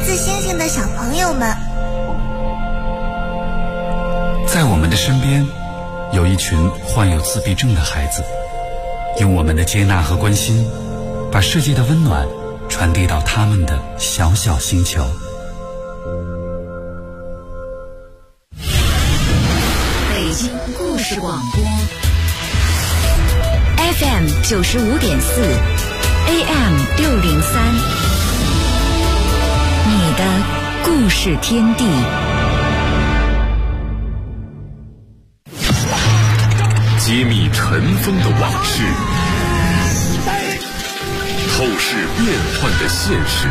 自星星的小朋友们。 在我们的身边，有一群患有自闭症的孩子，用我们的接纳和关心，把世界的温暖传递到他们的小小星球。 北京故事广播 FM 95.4 AM 603，你的故事天地。 揭秘尘封的往事，透视变幻的现实，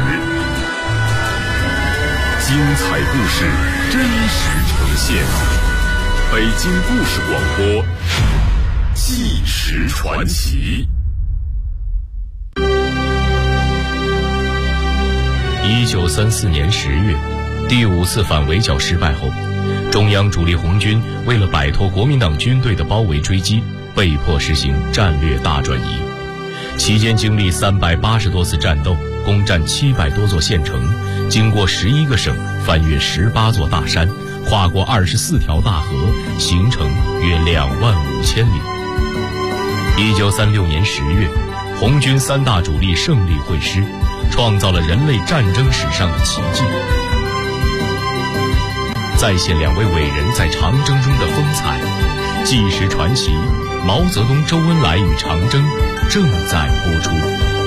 精彩故事真实呈现。北京故事广播，纪实传奇。 1934年10月，第5次反围剿失败后，中央主力红军为了摆脱国民党军队的包围追击，被迫实行战略大转移。期间经历380多次战斗，攻占700多座县城，经过11个省，翻越18座大山，跨过24条大河，行程约25000里。1936年10月，红军3大主力胜利会师，创造了人类战争史上的奇迹。再现2位伟人在长征中的风采，纪实传奇毛泽东、周恩来与长征正在播出。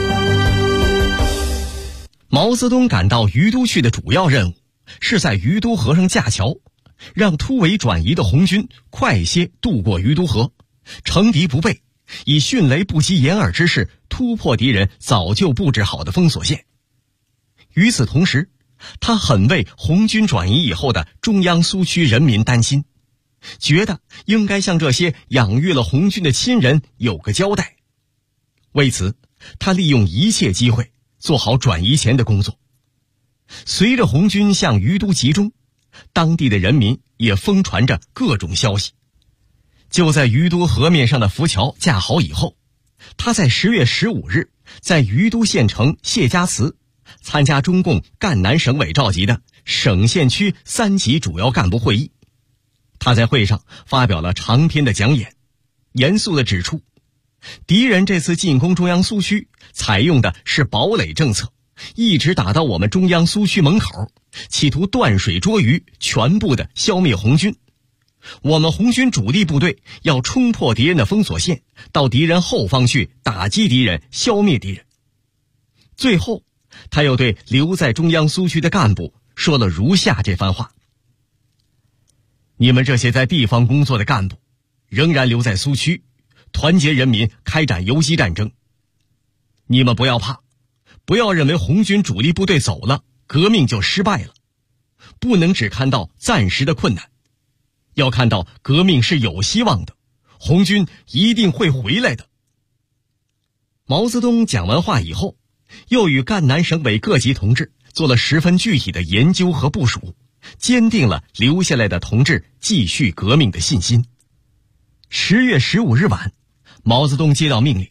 毛泽东赶到于都去的主要任务是在于都河上架桥，让突围转移的红军快些渡过于都河，乘敌不备，以迅雷不及掩耳之势突破敌人早就布置好的封锁线。与此同时，他很为红军转移以后的中央苏区人民担心，觉得应该向这些养育了红军的亲人有个交代。为此，他利用一切机会做好转移前的工作。随着红军向于都集中，当地的人民也疯传着各种消息。就在于都河面上的浮桥架好以后，他在10月15日在于都县城谢家祠参加中共赣南省委召集的省县区3级主要干部会议。他在会上发表了长篇的讲演，严肃地指出，敌人这次进攻中央苏区采用的是堡垒政策，一直打到我们中央苏区门口，企图断水捉鱼，全部的消灭红军。我们红军主力部队要冲破敌人的封锁线，到敌人后方去打击敌人，消灭敌人。最后，他又对留在中央苏区的干部说了如下这番话：你们这些在地方工作的干部，仍然留在苏区，团结人民开展游击战争。你们不要怕，不要认为红军主力部队走了，革命就失败了。不能只看到暂时的困难，要看到革命是有希望的，红军一定会回来的。毛泽东讲完话以后，又与赣南省委各级同志做了十分具体的研究和部署，坚定了留下来的同志继续革命的信心。10月15日晚，毛泽东接到命令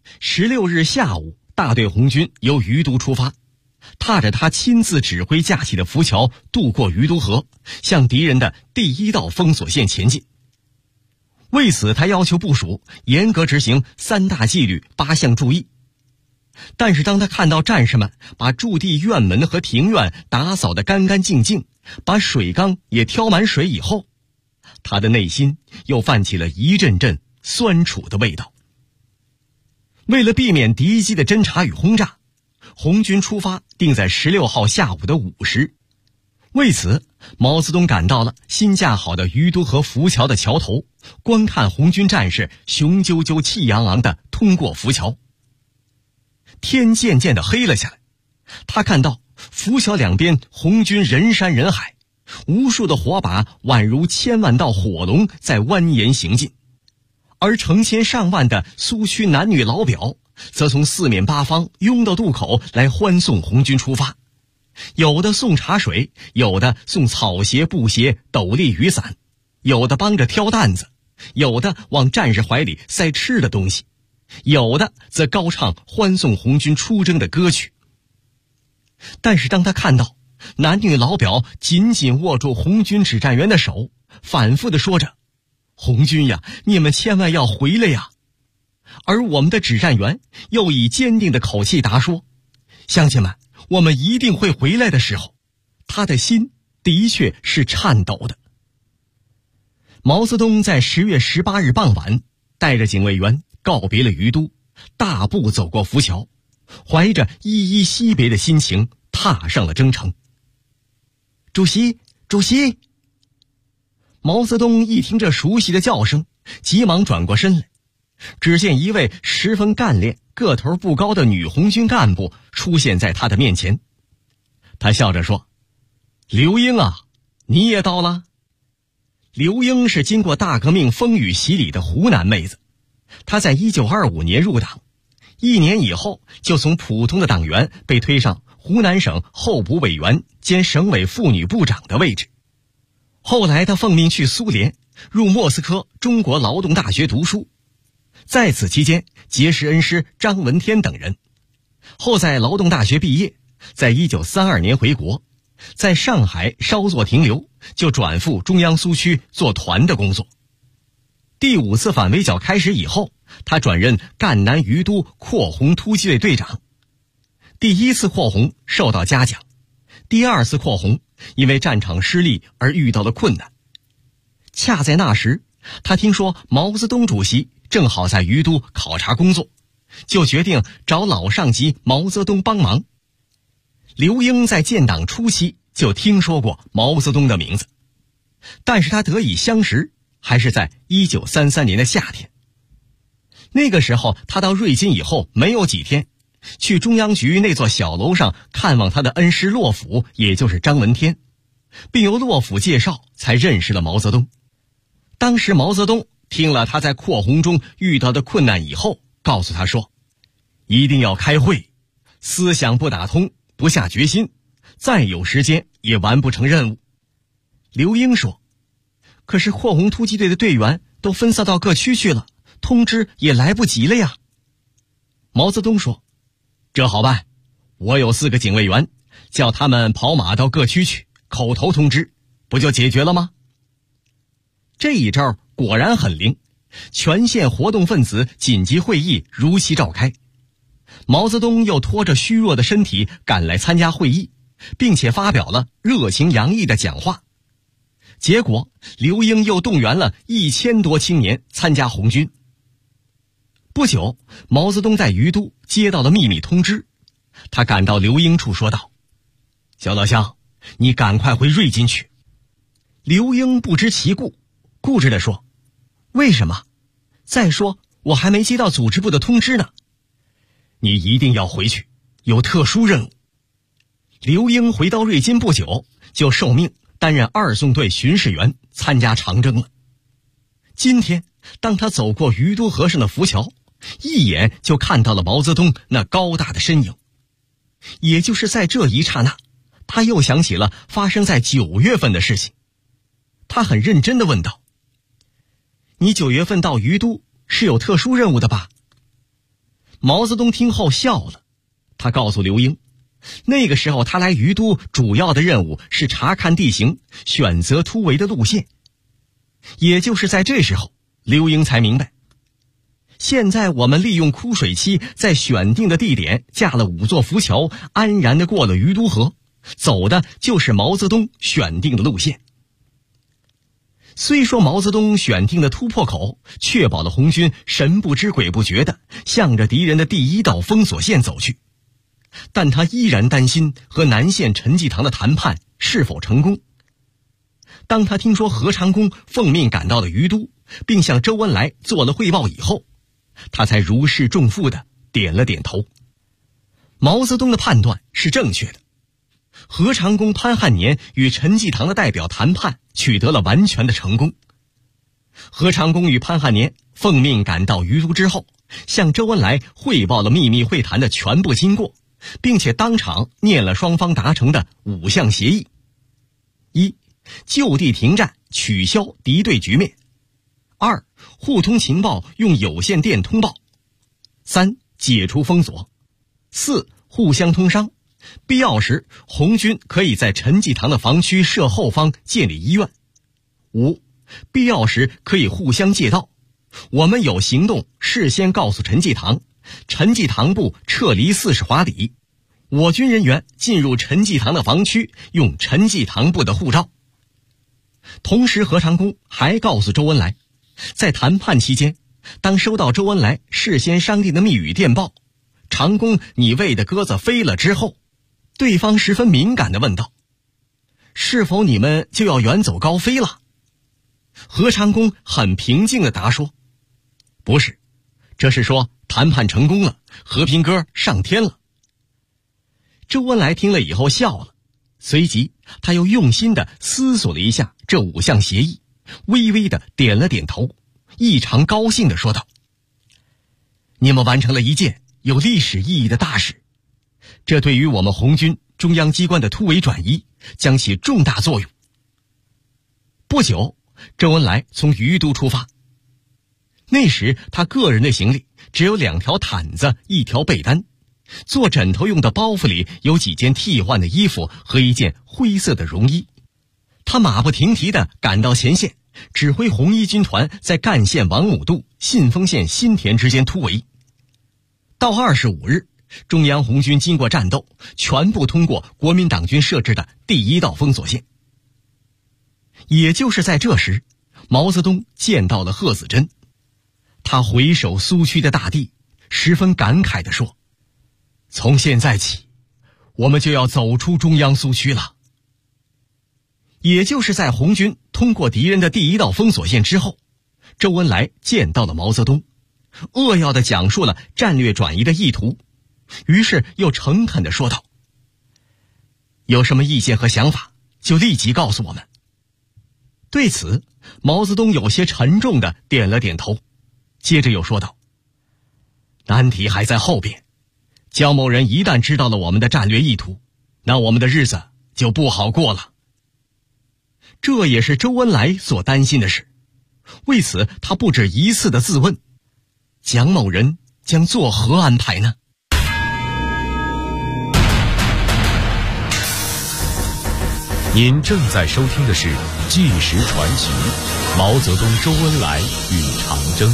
，16日下午大队红军由于都出发，踏着他亲自指挥架起的浮桥渡过于都河，向敌人的第1道封锁线前进。为此，他要求部属严格执行3大纪律8项注意。但是当他看到战士们把驻地院门和庭院打扫得干干净净，把水缸也挑满水以后，他的内心又泛起了一阵阵酸楚的味道。为了避免敌机的侦察与轰炸，红军出发定在16号下午的5时。为此，毛泽东赶到了新架好的于都河浮桥的桥头，观看红军战士雄赳赳气昂昂地通过浮桥。天渐渐地黑了下来，他看到浮桥两边红军人山人海，无数的火把宛如千万道火龙在蜿蜒行进，而成千上万的苏区男女老表则从4面8方拥到渡口来欢送红军出发，有的送茶水，有的送草鞋、布鞋、斗笠、雨伞，有的帮着挑担子，有的往战士怀里塞吃的东西，有的则高唱欢送红军出征的歌曲。但是当他看到男女老表紧紧握住红军指战员的手，反复地说着：“红军呀，你们千万要回来呀！”而我们的指战员又以坚定的口气答说：“乡亲们，我们一定会回来的。”时候，他的心的确是颤抖的。毛泽东在10月18日傍晚带着警卫员告别了于都，大步走过浮桥，怀着依依惜别的心情踏上了征程。主席，主席！毛泽东一听这熟悉的叫声，急忙转过身来，只见一位十分干练、个头不高的女红军干部出现在他的面前。他笑着说：“刘英啊，你也到了。”刘英是经过大革命风雨洗礼的湖南妹子，她在1925年入党，1年以后就从普通的党员被推上湖南省候补委员兼省委妇女部长的位置。后来她奉命去苏联，入莫斯科中国劳动大学读书，在此期间结识恩师张闻天等人。后在劳动大学毕业，在1932年回国，在上海稍作停留，就转赴中央苏区做团的工作。第5次反围剿开始以后，他转任赣南于都扩红突击队队长。第1次扩红受到嘉奖，第2次扩红因为战场失利而遇到了困难。恰在那时，他听说毛泽东主席正好在于都考察工作，就决定找老上级毛泽东帮忙。刘英在建党初期就听说过毛泽东的名字，但是他得以相识还是在1933年的夏天。那个时候他到瑞金以后没有几天，去中央局那座小楼上看望他的恩师洛甫，也就是张闻天，并由洛甫介绍才认识了毛泽东。当时毛泽东听了他在扩红中遇到的困难以后，告诉他说：“一定要开会，思想不打通，不下决心，再有时间也完不成任务。”刘英说：“可是扩红突击队的队员都分散到各区去了，通知也来不及了呀。”毛泽东说：“这好办，我有4个警卫员，叫他们跑马到各区去，口头通知，不就解决了吗？”这一招果然很灵，全县活动分子紧急会议如期召开。毛泽东又拖着虚弱的身体赶来参加会议，并且发表了热情洋溢的讲话。结果刘英又动员了1000多青年参加红军。不久，毛泽东在于都接到了秘密通知，他赶到刘英处说道：“小老乡，你赶快回瑞金去。”刘英不知其故，固执地说：“为什么？再说我还没接到组织部的通知呢。”“你一定要回去，有特殊任务。”刘英回到瑞金不久，就受命担任2纵队巡视员，参加长征了。今天当他走过于都河上的浮桥，一眼就看到了毛泽东那高大的身影。也就是在这一刹那，他又想起了发生在9月份的事情。他很认真地问道：“你9月份到于都是有特殊任务的吧？”毛泽东听后笑了，他告诉刘英，那个时候他来于都主要的任务是查看地形，选择突围的路线。也就是在这时候，刘英才明白，现在我们利用枯水期，在选定的地点架了5座浮桥，安然地过了于都河，走的就是毛泽东选定的路线。虽说毛泽东选定的突破口确保了红军神不知鬼不觉地向着敌人的第1道封锁线走去，但他依然担心和南线陈济棠的谈判是否成功。当他听说何长工奉命赶到了于都，并向周恩来做了汇报以后，他才如释重负地点了点头。毛泽东的判断是正确的，何长工、潘汉年与陈济棠的代表谈判取得了完全的成功。何长工与潘汉年奉命赶到于都之后，向周恩来汇报了秘密会谈的全部经过，并且当场念了双方达成的5项协议： 1. 就地停战，取消敌对局面； 2. 互通情报，用有线电通报； 3. 解除封锁； 4. 互相通商， 必要时红军可以在陈济棠的防区设后方建立医院。5. 必要时可以互相借道，我们有行动事先告诉陈济棠，陈济棠部撤离40华里，我军人员进入陈济棠的防区，用陈济棠部的护照。同时何长工还告诉周恩来，在谈判期间，当收到周恩来事先商定的密语电报“长工，你喂的鸽子飞了”之后，对方十分敏感地问道：“是否你们就要远走高飞了？”何长工很平静地答说：“不是，这是说谈判成功了，和平鸽上天了。”周恩来听了以后笑了，随即他又用心地思索了一下这5项协议，微微地点了点头，异常高兴地说道：“你们完成了一件有历史意义的大事，这对于我们红军中央机关的突围转移将起重大作用。”不久，周恩来从于都出发。那时他个人的行李只有2条毯子、1条被单，做枕头用的包袱里有几件替换的衣服和一件灰色的绒衣。他马不停蹄地赶到前线，指挥红一军团在赣县王母渡、信丰县新田之间突围。到25日，中央红军经过战斗，全部通过国民党军设置的第1道封锁线。也就是在这时，毛泽东见到了贺子珍，他回首苏区的大地，十分感慨地说：“从现在起，我们就要走出中央苏区了。”也就是在红军通过敌人的第1道封锁线之后，周恩来见到了毛泽东，扼要地讲述了战略转移的意图，于是又诚恳地说道：“有什么意见和想法，就立即告诉我们。”对此，毛泽东有些沉重地点了点头，接着又说道：“难题还在后边，焦某人一旦知道了我们的战略意图，那我们的日子就不好过了。”这也是周恩来所担心的事，为此他不止一次地自问：蒋某人将作何安排呢？ 您正在收听的是《纪实传奇》，毛泽东、周恩来与长征。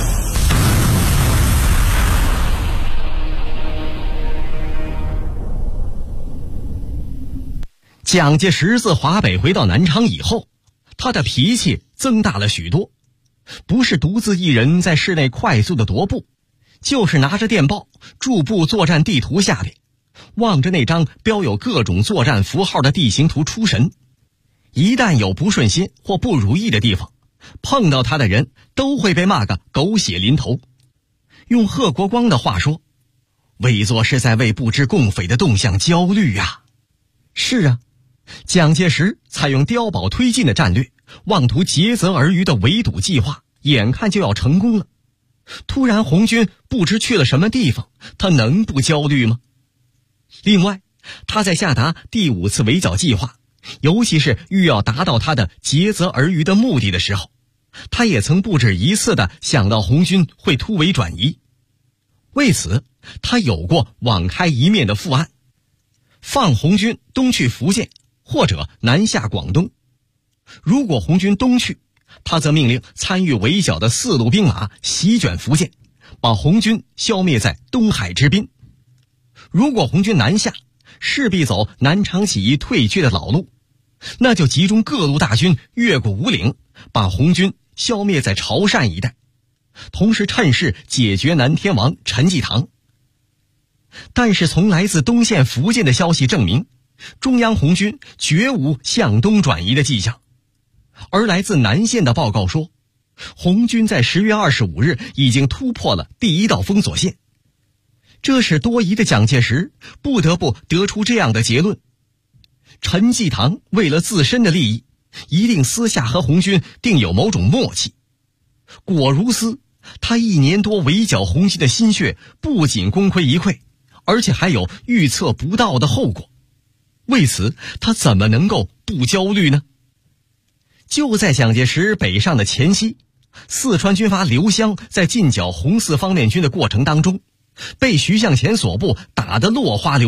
蒋介石自华北回到南昌以后，他的脾气增大了许多，不是独自一人在室内快速的踱步，就是拿着电报驻步作战地图下边，望着那张标有各种作战符号的地形图出神。一旦有不顺心或不如意的地方，碰到他的人都会被骂个狗血淋头。用贺国光的话说，伪作是在为不知共匪的动向焦虑啊。是啊，蒋介石采用碉堡推进的战略，妄图竭泽而渔的围堵计划眼看就要成功了，突然红军不知去了什么地方，他能不焦虑吗？另外，他在下达第5次围剿计划，尤其是欲要达到他的竭泽而渔的目的的时候，他也曾不止一次地想到红军会突围转移。为此，他有过网开一面的副案，放红军东去福建，或者南下广东。如果红军东去，他则命令参与围剿的4路兵马席卷福建，把红军消灭在东海之滨。如果红军南下，势必走南昌起义退却的老路，那就集中各路大军越过五岭，把红军消灭在潮汕一带，同时趁势解决南天王陈济棠。但是从来自东线福建的消息证明，中央红军绝无向东转移的迹象，而来自南线的报告说，红军在10月25日已经突破了第1道封锁线。这使多疑的蒋介石不得不得出这样的结论：陈济棠为了自身的利益，一定私下和红军定有某种默契。果如斯，他1年多围剿红军的心血不仅功亏一篑，而且还有预测不到的后果。为此，他怎么能够不焦虑呢？就在蒋介石北上的前夕，四川军阀刘湘在进剿红四方面军的过程当中，被徐向前所部打得落花流水，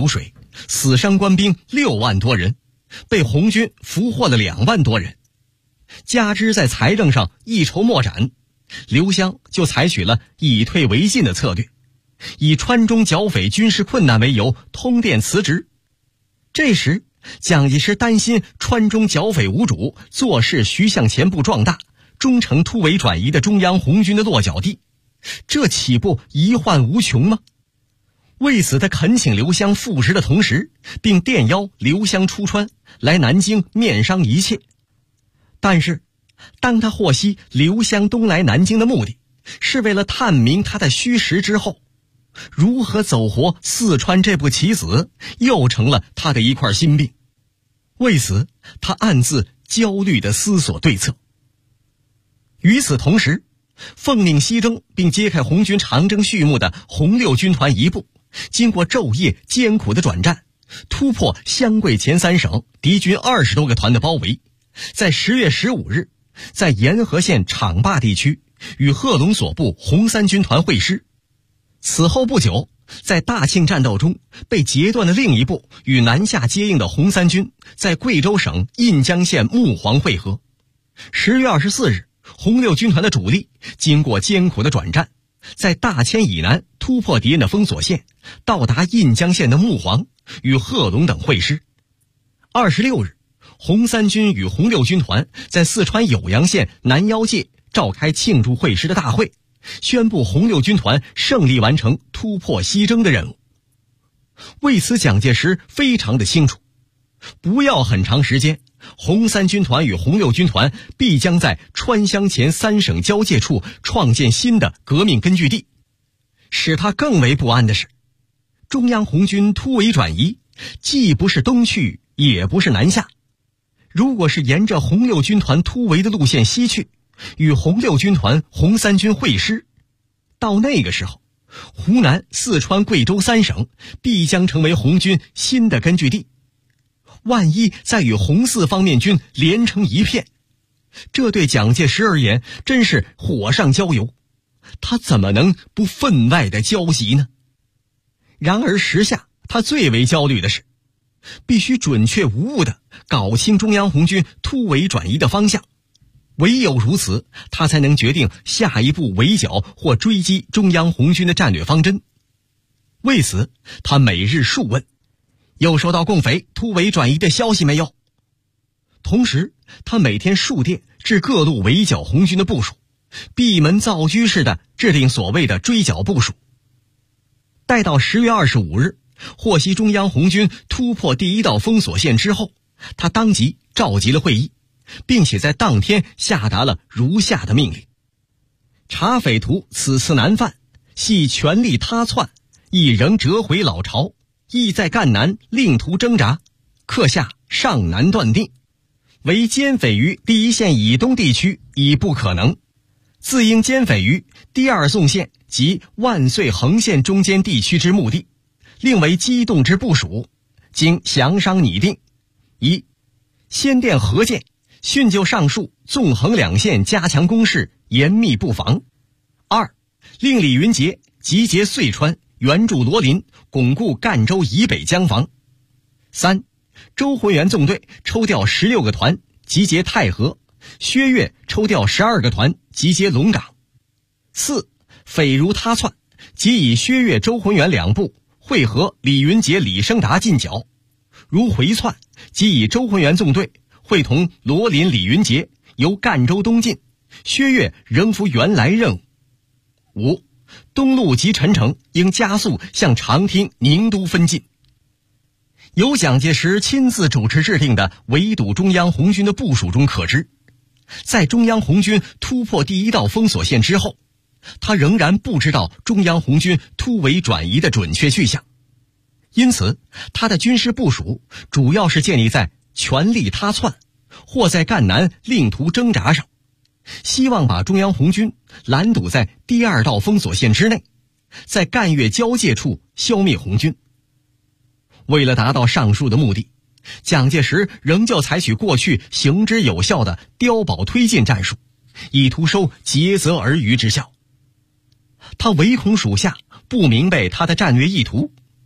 死伤官兵6万多人，被红军俘获了2万多人。加之在财政上一筹莫展，刘湘就采取了以退为进的策略，以川中剿匪军事困难为由通电辞职。这时蒋介石担心川中剿匪无主，做事徐向前部壮大，终成突围转移的中央红军的落脚地，这岂不遗患无穷吗？为此他恳请刘湘复职的同时，并电邀刘湘出川来南京面商一切。但是当他获悉刘湘东来南京的目的是为了探明他的虚实之后，如何走活四川这步棋子又成了他的一块心病。为此他暗自焦虑地思索对策。与此同时，奉令西征并揭开红军长征序幕的红六军团一部，经过昼夜艰苦的转战，突破湘桂前3省敌军20多个团的包围，在10月15日在沿河县昶坝地区与贺龙所部红三军团会师。此后不久，在大庆战斗中被截断的另一部与南下接应的红三军在贵州省印江县木黄会合。10月24日，红六军团的主力经过艰苦的转战，在大千以南突破敌人的封锁线，到达印江县的木黄，与贺龙等会师。26日，红三军与红六军团在四川酉阳县南腰界召开庆祝会师的大会，宣布红六军团胜利完成突破西征的任务。为此蒋介石非常的清楚，不要很长时间，红三军团与红六军团必将在川湘黔3省交界处创建新的革命根据地。使他更为不安的是，中央红军突围转移，既不是东去也不是南下。如果是沿着红六军团突围的路线西去，与红六军团红三军会师，到那个时候，湖南、四川、贵州3省必将成为红军新的根据地。万一再与红四方面军连成一片，这对蒋介石而言真是火上浇油，他怎么能不分外的焦急呢？然而时下他最为焦虑的是，必须准确无误地搞清中央红军突围转移的方向，唯有如此，他才能决定下一步围剿或追击中央红军的战略方针。为此他每日数问，有收到共匪突围转移的消息没有？同时他每天数电至各路围剿红军的部署，闭门造车式的制定所谓的追剿部署。待到10月25日获悉中央红军突破第1道封锁线之后，他当即召集了会议，并且在当天下达了如下的命令：察匪徒此次南犯，系全力他窜，亦仍折回老巢，意在赣南另图挣扎，刻下上南断定，为歼匪于第1线以东地区已不可能，自应歼匪于第2纵线及万岁横线中间地区之目的，另为机动之部署，经详商拟定：一、先电河间，训就上述纵横2线加强攻势，严密布防；二、令李云杰集结遂川，援助罗林，巩固赣州以北江防；三、周浑元纵队抽调16个团，集结太和；薛岳抽调12个团，集结龙岗；四、匪如他窜，即以薛岳、周浑元2部会合李云杰、李升达进剿；如回窜，即以周浑元纵队会同罗林、李云杰由赣州东进，薛岳仍服原来任务。五、东路及陈诚应加速向长汀、宁都分进。由蒋介石亲自主持制定的围堵中央红军的部署中可知，在中央红军突破第1道封锁线之后，他仍然不知道中央红军突围转移的准确去向，因此他的军事部署主要是建立在全力他窜或在赣南另图挣扎上，希望把中央红军拦堵在第2道封锁线之内，在赣粤交界处消灭红军。为了达到上述的目的，蒋介石仍旧采取过去行之有效的碉堡推进战术，以图收竭泽而渔之效。他唯恐属下不明白他的战略意图，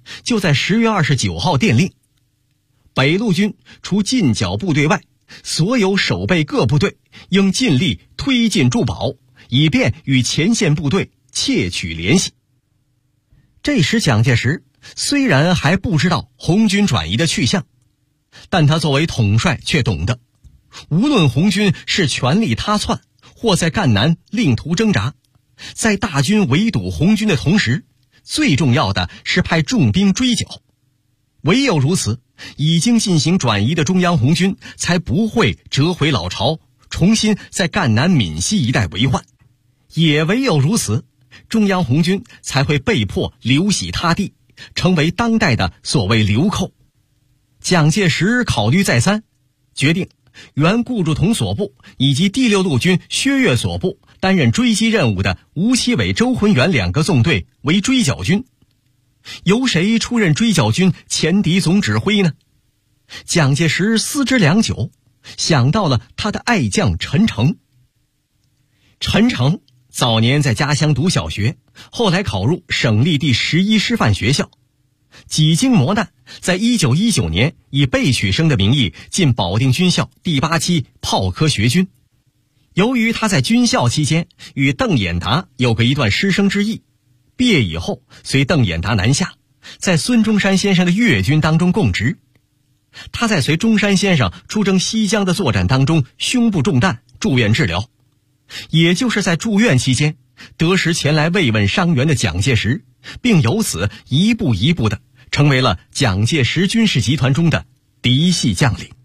就在10月29号电令，北路军除近剿部队外，所有守备各部队应尽力推进驻保，以便与前线部队窃取联系。这时蒋介石虽然还不知道红军转移的去向，但他作为统帅却懂得，无论红军是全力塌窜，或在赣南另图挣扎，在大军围堵红军的同时，最重要的是派重兵追剿。唯有如此，已经进行转移的中央红军才不会折回老巢，重新在赣南闽西一带为患。也唯有如此，中央红军才会被迫流徙他地，成为当代的所谓流寇。蒋介石考虑再三，决定原顾祝同所部以及第6路军薛岳所部担任追击任务的吴奇伟、周浑元2个纵队为追剿军。由谁出任追剿军前敌总指挥呢？蒋介石思之良久，想到了他的爱将陈诚。陈诚早年在家乡读小学，后来考入省立第11师范学校，几经磨难，在1919年以备取生的名义进保定军校第8期炮科学军。由于他在军校期间与邓演达有过一段师生之谊，毕业以后随邓演达南下，在孙中山先生的粤军当中供职。他在随中山先生出征西江的作战当中胸部中弹，住院治疗。也就是在住院期间，得时前来慰问伤员的蒋介石，并由此一步一步地成为了蒋介石军事集团中的嫡系将领。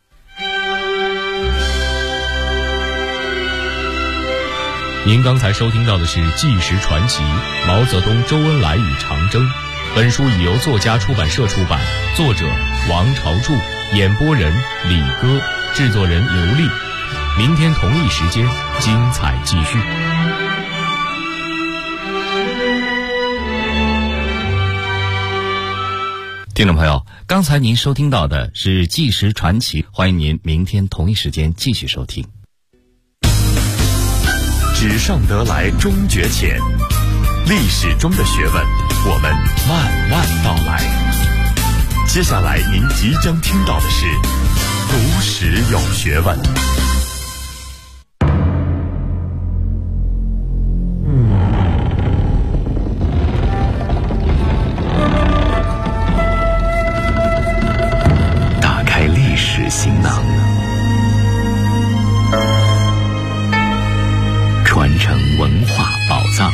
您刚才收听到的是《纪实传奇》毛泽东、周恩来与长征。本书已由作家出版社出版，作者王朝柱，演播人李歌，制作人刘丽。明天同一时间，精彩继续。 听众朋友，刚才您收听到的是《纪实传奇》，欢迎您明天同一时间继续收听。 纸上得来终觉浅，历史中的学问，我们慢慢道来。接下来您即将听到的是读史有学问。 打开历史行囊，传承文化宝藏。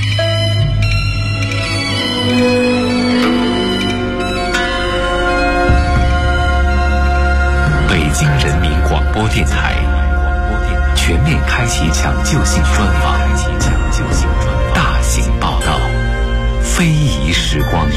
北京人民广播电台全面开启抢救性专访，大型报道，非遗时光。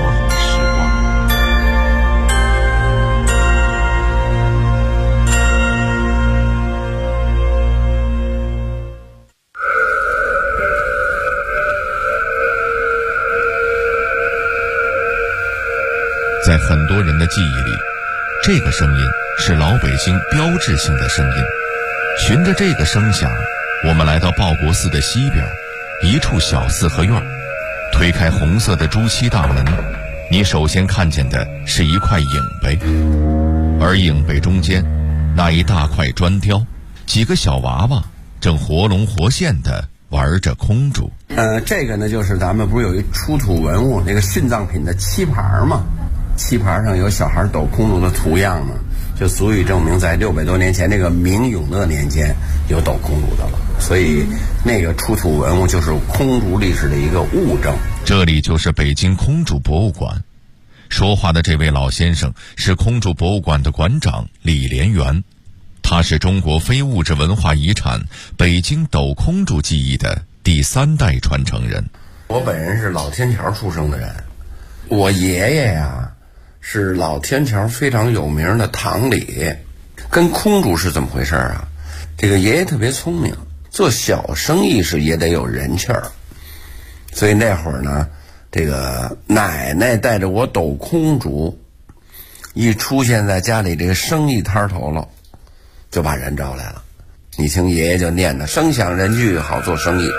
在很多人的记忆里，这个声音是老北京标志性的声音。循着这个声响，我们来到报国寺的西边一处小四合院，推开红色的朱漆大门，你首先看见的是一块影碑，而影碑中间那一大块砖雕，几个小娃娃正活龙活现地玩着空竹。 这个呢，就是咱们不是有一出土文物那个殉葬品的漆盘吗？漆盘上有小孩抖空竹的图样吗？就足以证明在600多年前这个明永乐年间有抖空竹的了。所以那个出土文物就是空竹历史的一个物证。 这里就是北京空竹博物馆。说话的这位老先生是空竹博物馆的馆长李连元，他是中国非物质文化遗产北京抖空竹技艺的第3代传承人。 我本人是老天桥出生的人，我爷爷呀是老天桥非常有名的堂里。跟空竹是怎么回事啊？这个爷爷特别聪明，做小生意是也得有人气儿，所以那会儿呢，这个奶奶带着我抖空竹，一出现在家里这个生意摊头了，就把人招来了。你听爷爷就念的声响人聚，好做生意。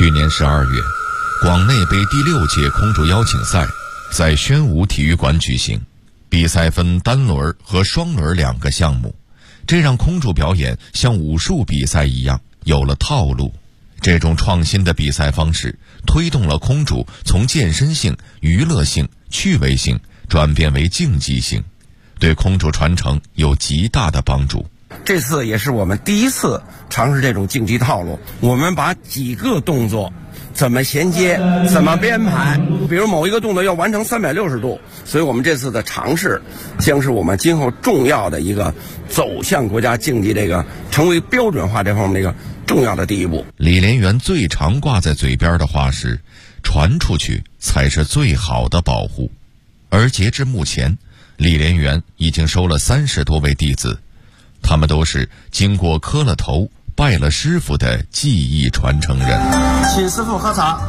去年12月，广内杯第6届空竹邀请赛在宣武体育馆举行，比赛分单轮和双轮2个项目，这让空竹表演像武术比赛一样有了套路。这种创新的比赛方式推动了空竹从健身性、娱乐性、趣味性转变为竞技性，对空竹传承有极大的帮助。 这次也是我们第一次尝试这种竞技套路，我们把几个动作怎么衔接，怎么编排，比如某一个动作要完成360度，所以我们这次的尝试将是我们今后重要的一个走向国家竞技这个成为标准化这方面的一个重要的第一步。 李连元最常挂在嘴边的话是，传出去才是最好的保护。而截至目前，李连元已经收了30多位弟子，他们都是经过磕了头拜了师傅的技艺传承人。 请师傅喝茶。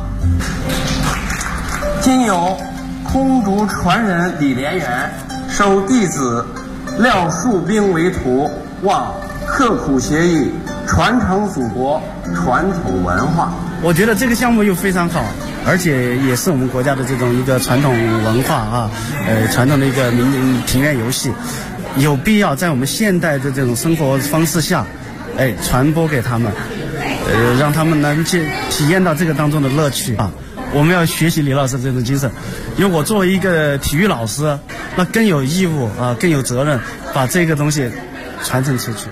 今有空竹传人李连元收弟子廖树兵为徒，望刻苦学艺，传承祖国传统文化。 我觉得这个项目又非常好，而且也是我们国家的这种一个传统文化啊，传统的一个庭院游戏，有必要在我们现代的这种生活方式下，传播给他们，让他们能去体验到这个当中的乐趣啊。我们要学习李老师这种精神，因为我作为一个体育老师，那更有义务啊，更有责任把这个东西传承出去。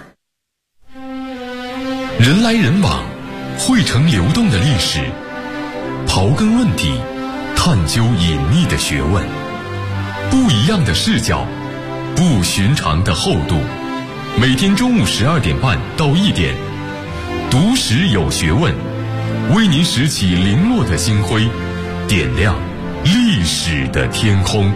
人来人往，汇成流动的历史，刨根问底，探究隐秘的学问，不一样的视角，不寻常的厚度。每天中午12点半到1点，读史有学问，为您拾起零落的星辉，点亮历史的天空。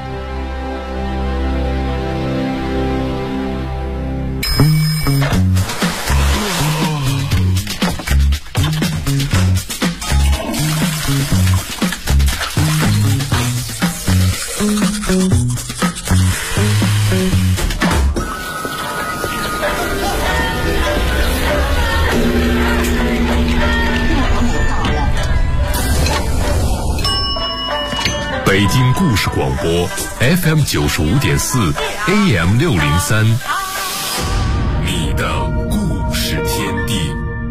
北京故事广播 FM 95.4 AM 603，你的故事天地。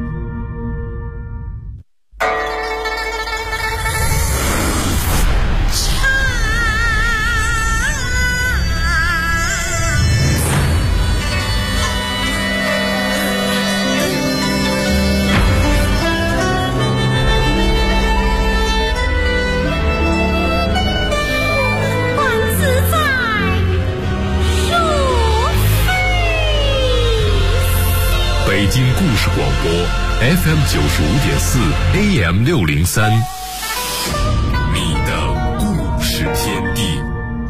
北京故事广播 FM 95.4 AM 603，你的故事天地。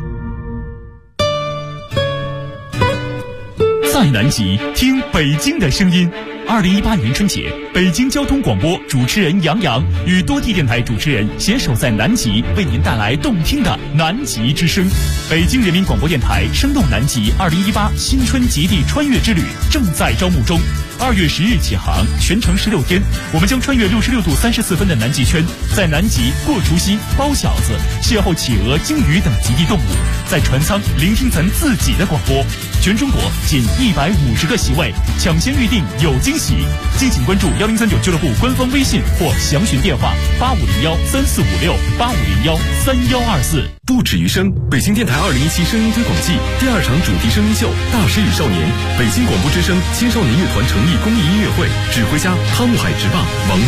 在南极听北京的声音。2018年春节，北京交通广播主持人杨洋与多地电台主持人携手在南极，为您带来动听的南极之声。北京人民广播电台生动南极2018新春极地穿越之旅正在招募中。2月10日起航，全程16天，我们将穿越66度34分的南极圈，在南极过除夕、包饺子，邂逅企鹅、鲸鱼等极地动物，在船舱聆听咱自己的广播。全中国仅150个席位，抢先预定有惊喜。敬请关注1039俱乐部官方微信或详询电话8501-3456 8501-3124。 不止于声，北京电台2017声音推广季第2场主题声音秀《大师与少年》，北京广播之声青少年乐团成立公益音乐会，指挥家汤姆海直棒王